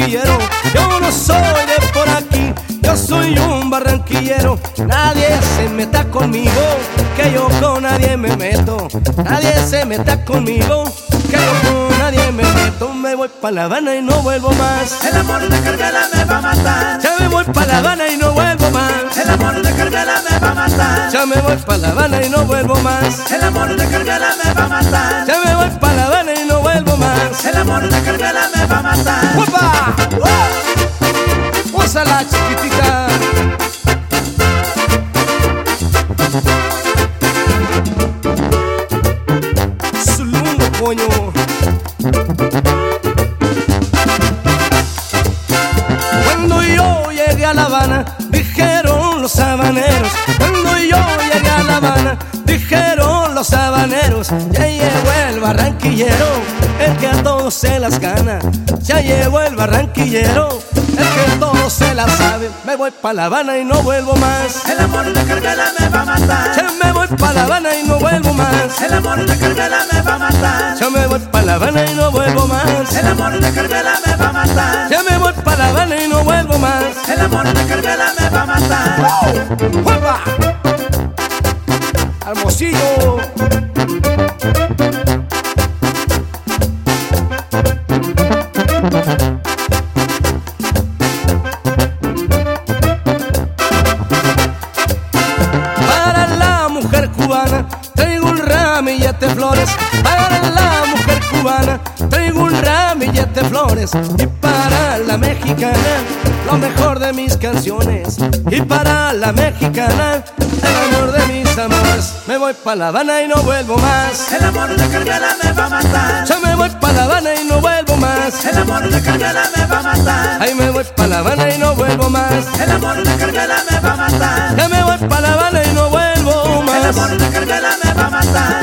barranquillero. Yo no soy de por aquí, yo soy un barranquillero. Nadie se meta conmigo, que yo con nadie me meto. Nadie se meta conmigo, que yo con nadie me meto. Me voy pa' La Habana y no vuelvo más. El amor de Carmela me va a matar. Ya me voy pa' La Habana y no vuelvo más. El amor de Carmela me va a matar. Ya me voy pa' La Habana y no vuelvo más. El amor de Carmela me va a matar. Ya me voy pa' La Habana y no vuelvo más. El amor de Carmela me va a matar. ¡Opa! ¡Úsala, chiquitita! Su mundo, coño. Cuando yo llegué a La Habana, dijeron los habaneros. Cuando yo llegué a La Habana, dijeron los habaneros. Ya llegó el barranquillero, el que a todos se las gana. Ya llegó el barranquillero, el que todos se la sabe. Me voy pa' La Habana y no vuelvo más. El amor de Carmela me va a matar. Ya me voy pa' La Habana y no vuelvo más. El amor de Carmela me va a matar. Ya me voy pa' La Habana y no vuelvo más. El amor de Carmela me va a matar. Ya me voy pa' La Habana y no vuelvo más. El amor de Carmela me va a matar. ¡Juega! Hermosillo. Para la mujer cubana traigo un ramillete de flores. Para la mujer cubana traigo un ramillete de flores. Y para la mexicana lo mejor de mis canciones. Y para la mexicana el amor de mis amores. Me voy pa' La Habana y no vuelvo más. El amor de Carmela me va a matar. Ya me voy pa' La Habana y no vuelvo más. El amor de Carmela me va a matar. Ay, me voy pa' La Habana y no vuelvo más. El amor de Carmela me va a matar. Ya me voy pa' La Habana y no vuelvo El más. amor de Carmela me va a matar.